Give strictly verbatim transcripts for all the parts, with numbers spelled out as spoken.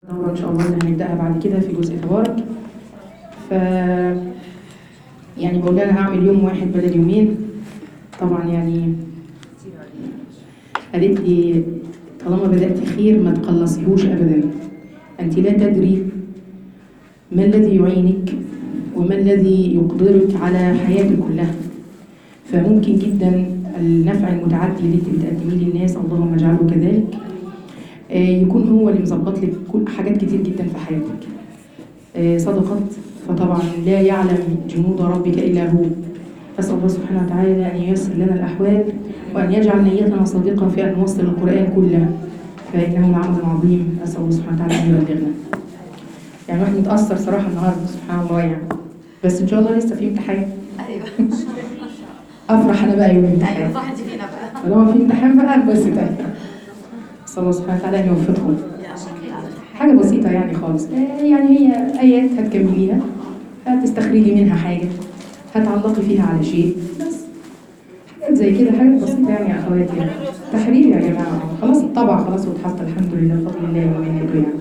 دورة إن شاء الله اللي هنبدأها بعد كده في جزء تبارك. ف يعني بقول لها هعمل يوم واحد بدل يومين. طبعا يعني قالت لي طالما بدأت خير ما تقلصيهوش أبدا، أنت لا تدري ما الذي يعينك وما الذي يقدرك على حياتك كلها. فممكن جدا النفع المتعدي اللي انت بتقدميه للناس، اللهم اجعله كذلك، يكون هو اللي مظبط لك كل حاجات كتير جدا في حياتك. صدقت فطبعا لا يعلم جنود ربك الا هو. اسال الله سبحانه وتعالى ان ييسر لنا الاحوال وان يجعل نيتنا صادقه في ان نوصل القران كله، فانه عمل عظيم. اسال الله سبحانه وتعالى ان يبلغنا. يعني واحد متاثر صراحه النهارده سبحان الله يعني، بس ان شاء الله لسه في امتحان. ايوه افرح انا بقى يوم الامتحان. ايوه ضحكتي فينا بقى. طالما في امتحان بقى بس تاني. اسال الله سبحانه وتعالى ان يوفقكم. حاجه بسيطه يعني خالص، يعني هي ايات هتكمليها، هتستخرجي منها حاجه، هتعلقي فيها على شيء، بس حاجات زي كده، حاجات بسيطه يعني يا اخواتي. يعني تحرير يا جماعه، خلاص الطبع خلاص واتحط الحمد لله بفضل الله ومنته يعني.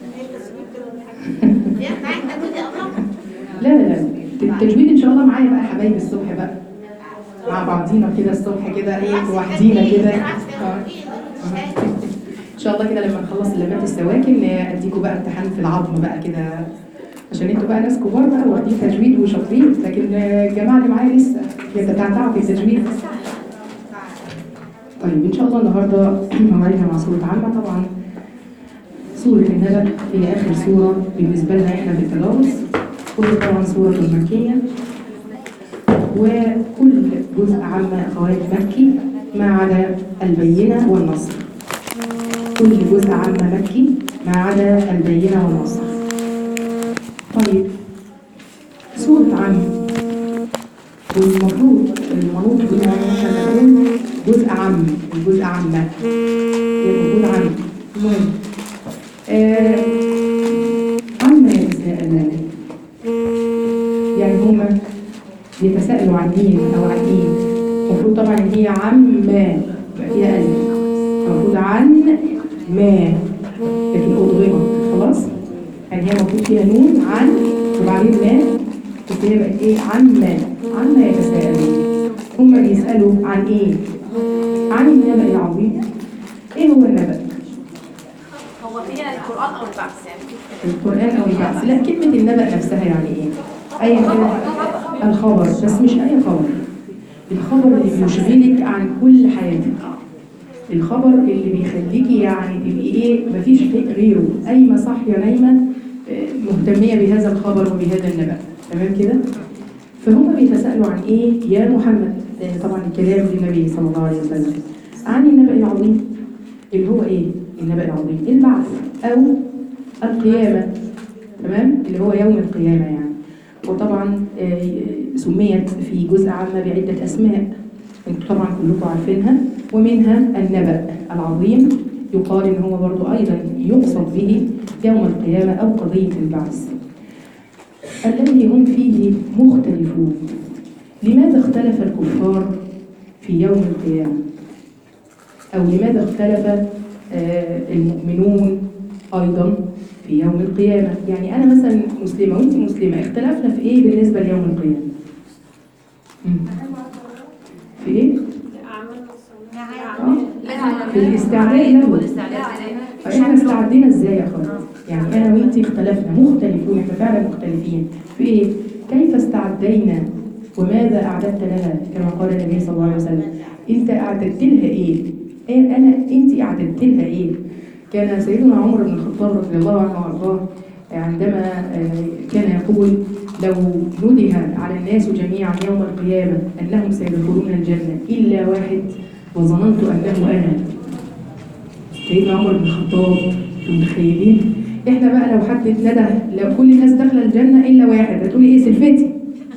لا لا لا التجويد ان شاء الله معايا بقى حبايبي الصبح بقى مع بعضينا كده الصبح كده ايه لوحدينا كده. ان شاء الله كده لما نخلص اللمات السواكن اديكم بقى امتحان في العظم بقى كده، عشان انتوا بقى ناس كبار بقى واخدين تجويد وشاطرين، لكن الجماعه اللي معايا لسه بيتعتعوا في التجويد. طيب ان شاء الله النهارده موعدنا مع سوره عامه. طبعا سوره النبأ هي اخر سوره بالنسبه لنا احنا في التدارس، كل طبعا سوره مكيه، وكل جزء عامه اخوات مكي ما عدا البينه والنصر. كل جزء عامه مكي ما عدا البينه والنصر. طيب سورة عامة والمفروض المنوط بما احنا نقول جزء عام، الجزء عامة يبقى جزء عام. المهم آه عما يتساءلون، يعني هما يتساءلوا عن مين او عن مين. المفروض طبعا ان هي عما فيها ألف، المفروض عن ما، لكن أضغمت خلاص، يعني هي المفروض فيها نون عن وبعدين ما، بس هي بقت ايه عما عما يتساءلون. هم بيسألوا عن ايه؟ عن النبأ العظيم. ايه هو النبأ؟ هو هي القرآن او البعث يعني؟ القرآن او البعث. لا كلمة النبأ نفسها يعني ايه؟ اي كان الخبر، بس مش اي خبر، الخبر اللي بيشغلك عن كل حياتك، الخبر اللي بيخليكي يعني تبقي ايه مفيش غيره، قايمه صاحيه نايمه مهتميه بهذا الخبر وبهذا النبأ. تمام كده؟ فهم بيتساءلوا عن ايه يا محمد، لان طبعا الكلام للنبي صلى الله عليه وسلم، عن النبأ العظيم اللي هو ايه؟ النبأ العظيم البعث او القيامه، تمام، اللي هو يوم القيامه يعني. وطبعا سميت في جزء عامه بعده اسماء انتوا طبعا كلكم عارفينها، ومنها النبأ العظيم يقال ان هو برضو ايضا يقصد به يوم القيامه او قضيه البعث الذي هم فيه مختلفون. لماذا اختلف الكفار في يوم القيامه؟ او لماذا اختلف آه المؤمنون ايضا في يوم القيامه؟ يعني انا مثلا مسلمه وانت مسلمه، اختلفنا في ايه بالنسبه ليوم القيامه؟ في ايه؟ في الاستعداد له. فاحنا استعدينا ازاي يا اخوان؟ يعني انا وانتي اختلفنا، مختلفون، احنا فعلا مختلفين في ايه؟ كيف استعدينا وماذا اعددت لها؟ كما قال النبي صلى الله عليه وسلم، انت اعددت لها ايه؟ ايه انا انت اعددت لها ايه؟ كان سيدنا عمر بن الخطاب رضي الله عنه وارضاه عندما كان يقول لو نده على الناس جميعا يوم القيامه انهم سيدخلون الجنه الا واحد وظننت انه انا. سيدنا عمر بن الخطاب، متخيلين؟ احنا بقى لو حد ندى لو كل الناس داخله الجنه الا واحد، هتقولي ايه؟ سلفتي،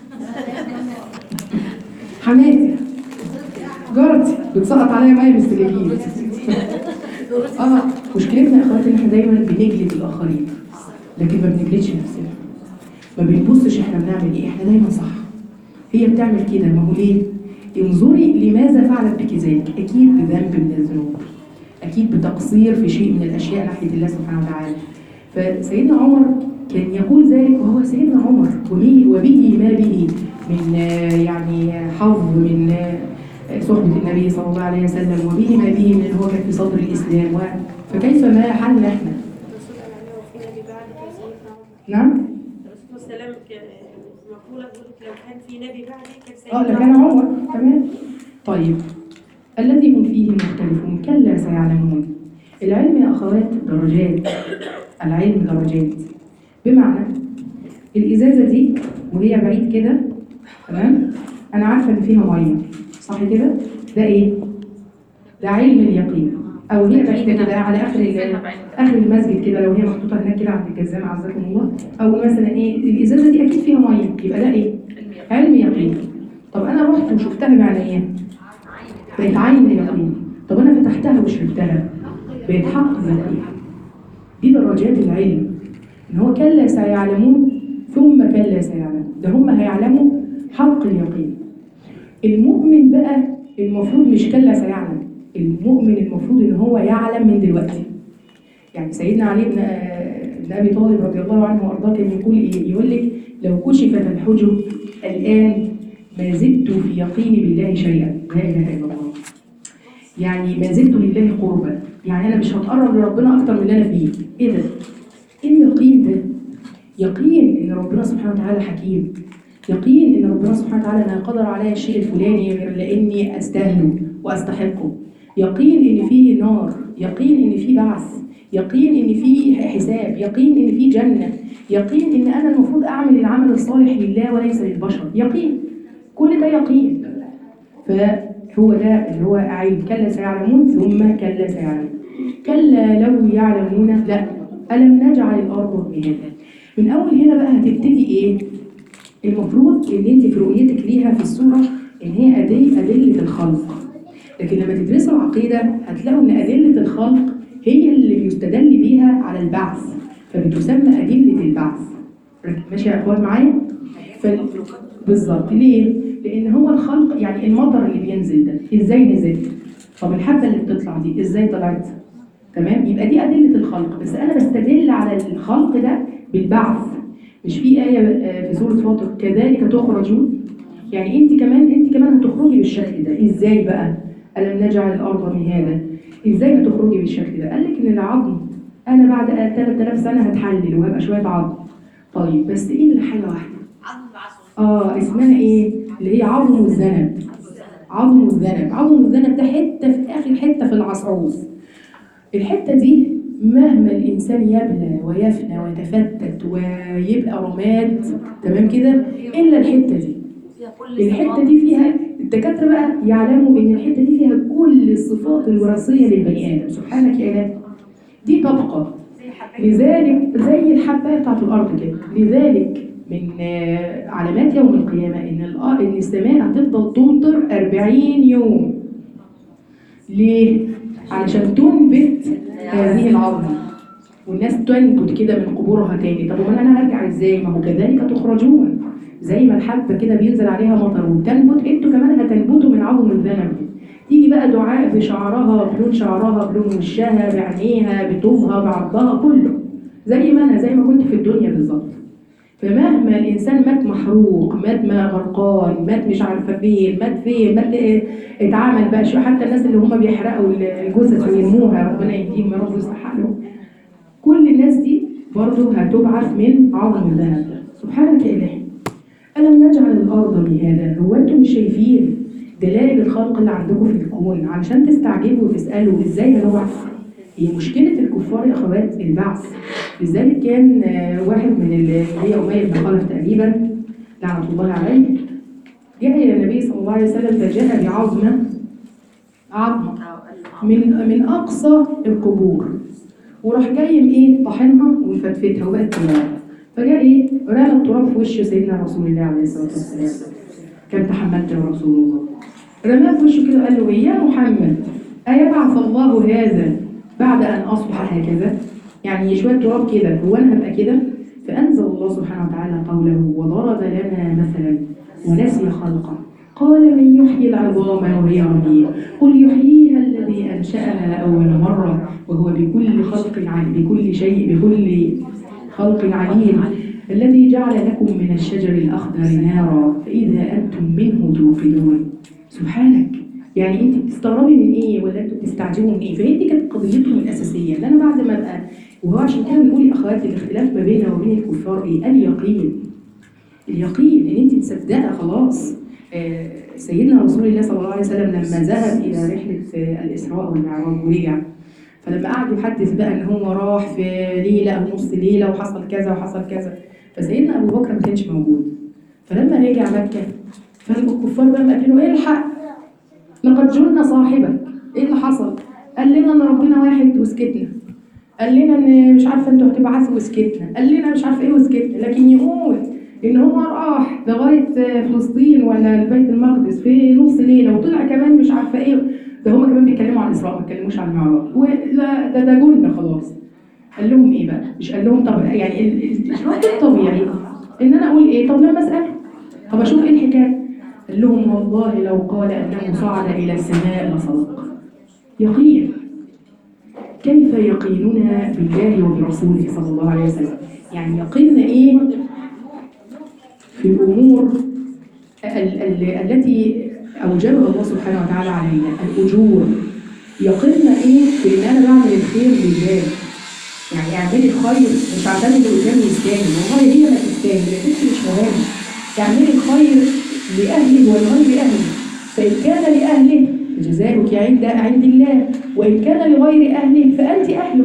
حماتي، جارتي بتسقط عليا ميه من السجاجيد. اه مشكلتنا يا اخواتي ان احنا دايما بنجلد الاخرين لكن ما بنجلدش نفسنا، ما بنبصش احنا بنعمل ايه، احنا دايما صح. هي بتعمل كده، ما هو ليه؟ انظري لماذا فعلت بك ذلك، اكيد بذنب من الذنوب، اكيد بتقصير في شيء من الاشياء ناحيه الله سبحانه وتعالى. فسيدنا عمر كان يقول ذلك وهو سيدنا عمر، وبه, وبه ما به من يعني حظ من صحبة النبي صلى الله عليه وسلم، وبه ما به من هو كان في صدر الإسلام. فكيف ما حالنا احنا؟ نعم؟ الرسول صلى الله عليه وسلم مقولة لو كان في نبي بعدي كان سيدنا اه لكان عمر. تمام. طيب الذي هم فيه مختلفون كلا سيعلمون. العلم يا أخوات درجات، العلم درجات. بمعنى الإزازة دي وهي بعيد كده، تمام، أنا عارفة إن فيها مية، صح كده؟ ده إيه؟ ده علم اليقين. أو هي بعيدة كده على آخر آخر المسجد كده، لو هي محطوطة هناك كده عند الجزامة عزكم الله، أو مثلا إيه الإزازة دي أكيد فيها مية، يبقى ده إيه؟ علم يقين. طب أنا رحت وشفتها بعينيا بقت عين اليقين. طب أنا فتحتها وشربتها بقت حق اليقين. دي درجات العلم. إن هو كلا سيعلمون ثم كلا سيعلمون، ده هم هيعلموا حق اليقين. المؤمن بقى المفروض مش كلا سيعلم، المؤمن المفروض إن هو يعلم من دلوقتي. يعني سيدنا علي بن بن أبي طالب رضي الله عنه وأرضاه كان يقول إيه؟ يقول لك لو كشفت الحجب الآن ما زدت في يقيني بالله شيئا، لا إله إلا الله. يعني ما زدت لله قربا، يعني أنا مش هتقرب لربنا أكتر من اللي أنا فيه. إيه ده؟ إيه اليقين ده؟ يقين إن ربنا سبحانه وتعالى حكيم، يقين إن ربنا سبحانه وتعالى لا قدر علي الشيء الفلاني غير لأني أستاهله وأستحقه، يقين إن فيه نار، يقين إن فيه بعث، يقين إن فيه حساب، يقين إن فيه جنة، يقين إن أنا المفروض أعمل العمل الصالح لله وليس للبشر، يقين. كل ده يقين. فهو ده اللي هو أعين كلا سيعلمون ثم كلا سيعلمون. كلا لو يعلمون لا ألم نجعل الأرض مهادا. من أول هنا بقى هتبتدي إيه؟ المفروض إن أنت في رؤيتك ليها في السورة إن هي أدل أدلة الخلق. لكن لما تدرسوا العقيدة هتلاقوا إن أدلة الخلق هي اللي بيستدل بيها على البعث، فبتسمى أدلة البعث. ماشي يا أخوان معايا؟ بالظبط. ليه؟ لأن هو الخلق يعني المطر اللي بينزل ده إزاي نزل؟ طب الحبة اللي بتطلع دي إزاي طلعت؟ تمام؟ يبقى دي أدلة الخلق، بس أنا بستدل على الخلق ده بالبعث. مش في آية في سورة فاطر كذلك تخرجون؟ يعني أنت كمان أنت كمان هتخرجي بالشكل ده، إزاي بقى؟ ألم نجعل الأرض مهادا. إزاي هتخرجي بالشكل ده؟ قال لك إن العظم أنا بعد ثلاثة آلاف سنة هتحلل وهبقى شوية عظم. طيب بس إيه اللي حاجة واحدة؟ آه اسمها إيه؟ اللي هي عظم الذنب. عظم الذنب، عظم الذنب ده حتة في آخر حتة في العصعوص. الحتة دي مهما الإنسان يبلى ويفنى ويتفتت ويبقى رماد، تمام كده، إلا الحتة دي. الحتة دي فيها الدكاترة بقى يعلموا إن الحتة دي فيها كل الصفات الوراثية للبني آدم. سبحانك يا إله. دي طبقة، لذلك زي الحبة بتاعت الأرض كده. لذلك من علامات يوم القيامة إن إن السماء هتفضل تمطر أربعين يوم. ليه؟ علشان تنبت هذه العظمة والناس تنبت كده من قبورها تاني. طب وما أنا هرجع إزاي؟ ما هو كذلك تخرجون. زي ما الحبة كده بينزل عليها مطر وتنبت، انتوا كمان هتنبتوا من عظم الذنب. تيجي بقى دعاء بشعرها، بلون شعرها، بلون وشها، بعينيها، بطوبها، بعضها، كله زي ما انا زي ما كنت في الدنيا بالظبط. فمهما الانسان مات محروق، مات ما غرقان، مات مش عارفه فين، مات فين، مات إيه، اتعامل بقى شو. حتى الناس اللي هم بيحرقوا الجثث ويرموها، ربنا يهديهم يا رب ويصلح حالهم، كل الناس دي برضه هتبعث من عظم الذنب. سبحانك يا إلهي. ألم نجعل الأرض مهادا. هو أنتم مش شايفين دلائل الخلق اللي عندكم في الكون علشان تستعجبوا وتسألوا إزاي هنبعث؟ هي مشكلة الكفار يا أخوات البعث. لذلك كان واحد من اللي هي أمية بن خلف تقريبا لعنة الله عليه جاء إلى النبي صلى الله عليه وسلم فجاء بعظمة عظمة من من أقصى القبور، وراح جاي إيه طحنها ومفتفتها وبقت تراب. فجاء ايه رمى التراب في وش سيدنا رسول الله عليه الصلاه والسلام. كم تحملت يا رسول الله. رماه في وشه كده وقال له يا محمد ايبعث الله هذا بعد ان اصبح هكذا؟ يعني شويه تراب كده هو انا هبقى كده؟ فانزل الله سبحانه وتعالى قوله وضرب لنا مثلا ونسي خلقه قال من يحيي العظام وهي رميم قل يحييها الذي الذي أنشأها أول مرة وهو بكل خلق عليم، بكل شيء بكل خلق عليم، الذي جعل لكم من الشجر الأخضر نارا فإذا أنتم منه توقدون. سبحانك، يعني أنت بتستغربي من إيه ولا أنتوا بتستعجبوا من إيه؟ فهي دي كانت قضيتهم الأساسية، إن أنا بعد ما أبقى، وهو عشان كده بنقول يا أخواتي الاختلاف ما بيننا وبين الكفار إيه؟ اليقين. اليقين إن أنت مصدقة خلاص. آه سيدنا رسول الله صلى الله عليه وسلم لما ذهب إلى رحلة آه الإسراء والمعراج ورجع، فلما قعد يحدث بقى ان هو راح في ليله او نص ليله وحصل كذا وحصل كذا، فسيدنا ابو بكر ما كانش موجود. فلما رجع مكه فالكفار بقى قالوا له الحق لقد جن صاحبك. ايه اللي حصل؟ قال لنا ان ربنا واحد وسكتنا، قال لنا ان مش عارفه انتوا هتبعثوا وسكتنا، قال لنا مش عارفه ايه وسكتنا، لكن يقول ان هو راح لغايه فلسطين ولا البيت المقدس في نص ليله وطلع كمان مش عارفه ايه. ده هما كمان بيتكلموا عن الإسراء ما بيتكلموش عن المعراج، ولا ده ده جولنا خلاص. قال لهم ايه بقى؟ مش قال لهم طب يعني الرد الطبيعي ان انا اقول ايه؟ طب لما اسال طب اشوف ايه الحكايه؟ قال لهم والله لو قال انه صعد الى السماء لصدق. يقين. كيف يقيننا بالله وبرسوله صلى الله عليه وسلم؟ يعني يقيننا ايه في الامور ال ال التي أوجبها الله سبحانه وتعالى علينا، الأجور. يقيننا إيه في إن أنا بعمل الخير لله. يعني اعملي الخير مش عشان اللي قدامي يستاهل، والله هي ما تستاهل، الست مش مهم. اعملي الخير لأهله ولغير أهله، فإن كان لأهله فجزاؤك عند عند الله، وإن كان لغير أهله فأنت أهله.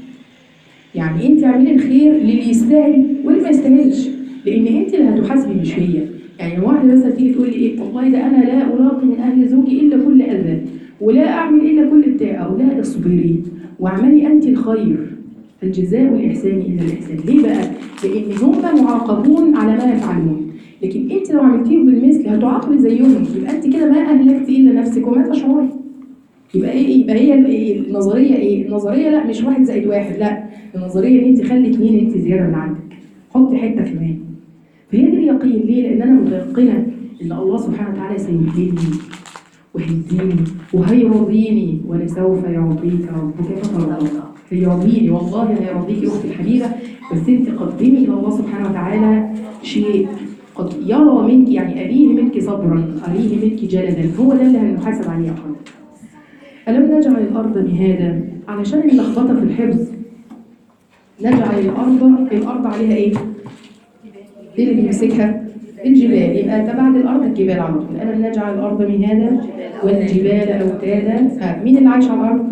يعني أنت اعملي الخير للي يستاهل واللي ما يستاهلش، لأن أنت اللي هتحاسبي مش هي. يعني واحدة مثلا تيجي تقول لي ايه والله ده انا لا الاقي من اهل زوجي الا كل اذى ولا اعمل الا كل بتاع، او لا اصبري واعملي انت الخير، الجزاء الاحسان الا الاحسان. ليه بقى؟ لان هم معاقبون على ما يفعلون، لكن انت لو عملتيهم بالمثل هتعاقبي زيهم، يبقى انت كده ما اهلكتي الا نفسك وما تشعري. يبقى ايه؟ يبقى هي النظريه ايه؟ النظريه لا مش واحد زائد واحد، لا النظريه ان انت خلي اثنين انت زياده من عندك، حطي حته كمان. فهي دي اليقين. ليه؟ لأن أنا متيقنة إن الله سبحانه وتعالى سيهديني وهيديني وهيرضيني، ولسوف يعطيك ربك فترضى. هيرضيني والله هيرضيكي أختي الحبيبة، بس أنت قدمي إلى الله سبحانه وتعالى شيء قد يرى منك، يعني أريه منك صبرا، أريه منك جلدا، هو ده اللي هنحاسب عليه أخوان. ألم نجعل الأرض مهادا؟ علشان اللخبطة في الحفظ نجعل الأرض، الأرض عليها إيه؟ ايه اللي بيمسكها؟ الجبال. يبقى ده بعد الارض الجبال على طول. ألم نجعل الارض مهادا والجبال اوتادا. مين اللي عايش على الارض؟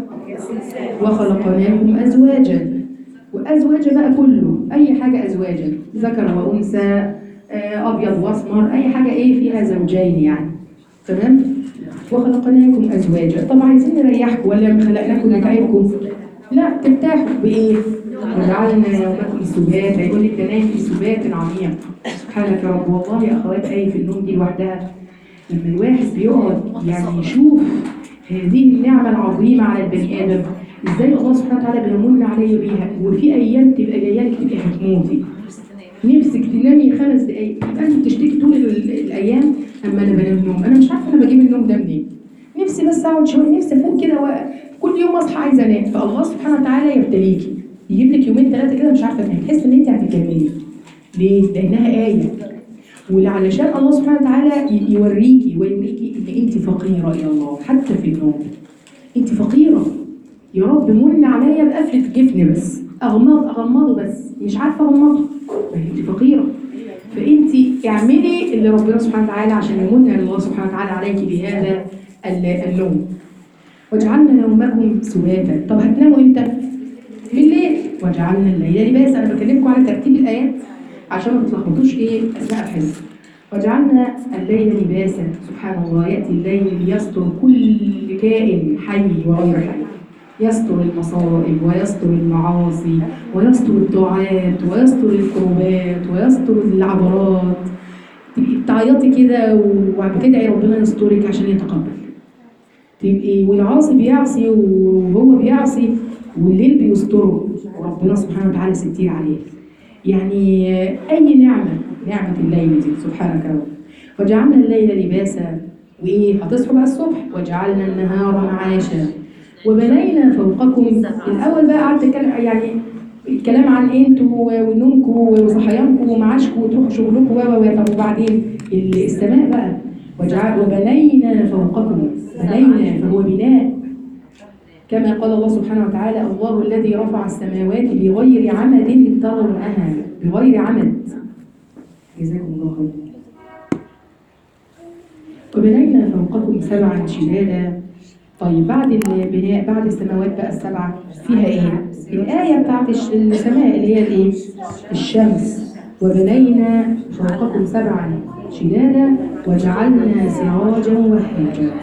وخلقناكم ازواجا. وازواجا بقى كله، اي حاجه ازواجا، ذكر وانثى، ابيض واسمر، اي حاجه ايه فيها زوجين يعني. تمام؟ وخلقناكم ازواجا. طب عايزين نريحكم ولا خلقناكم نتعبكم؟ لا، ترتاحوا بايه؟ وجعلنا يومكم سباتا. يقول لك ده نايم في سبات عميق. سبحانك يا رب. والله يا اخوات آية في النوم دي لوحدها لما الواحد بيقعد يعني يشوف هذه النعمة العظيمة على البني آدم، ازاي الله سبحانه وتعالى بيمن عليا بيها، وفي ايام تبقى جايه لك تبقى هتموتي نفسك تنامي خمس دقايق، يبقى انت بتشتكي طول الايام اما انا بنام نوم، انا مش عارفه انا بجيب النوم ده منين، نفسي بس اقعد شويه، نفسي افوق كده وكل يوم اصحى عايزه انام. فالله سبحانه وتعالى يبتليكي، يجيب لك يومين ثلاثه كده مش عارفه تنامي، تحس ان انت هتكملي. ليه؟ لانها ايه، وعلشان الله سبحانه وتعالى يوريكي ويوريكي ان انت فقيره الى الله حتى في النوم. انت فقيره، يا رب من عليا بقفله جفن بس، اغمض اغمضه بس مش عارفه اغمضه، فانت فقيره. فانت اعملي اللي ربنا سبحانه وتعالى عشان يمن الله سبحانه وتعالى عليك بهذا النوم. وجعلنا نومكم سباتا. طب هتناموا امتى؟ بالليل. وجعلنا الليل لباسا. انا بكلمكم على ترتيب الايات عشان ما تتلخبطوش ايه اثناء الحفظ. وجعلنا الليل لباسا. سبحان الله، ياتي الليل ليستر كل كائن حي وغير حي، يستر المصائب ويستر المعاصي ويستر الطاعات ويستر الكروبات ويستر العبرات. تبقي بتعيطي كده وبتدعي ربنا يسترك عشان يتقبل. تبقي والعاصي بيعصي وهو بيعصي والليل بيستره وربنا سبحانه وتعالى ستير عليه. يعني اي نعمه، نعمه الليل دي سبحانك يا رب. وجعلنا الليل لباسا، وايه هتصحوا بقى الصبح. وجعلنا النهار معاشا. وبنينا فوقكم. الاول بقى قعدت اتكلم يعني الكلام عن انتوا ونومكم وصحيانكم ومعاشكم وتروحوا شغلكم و و طب وبعدين السماء بقى وجعل وبنينا فوقكم. بنينا فهو بناء، كما قال الله سبحانه وتعالى: الله الذي رفع السماوات بغير عمد ترونها. بغير عمد. جزاكم الله خيرا. وبنينا فوقكم سبعا شدادا. طيب بعد البناء بعد السماوات بقى السبعه فيها ايه؟ الايه بتاعت السماء اللي هي الايه؟ الشمس. وبنينا فوقكم سبعا شدادا وجعلنا سراجا وهاجا.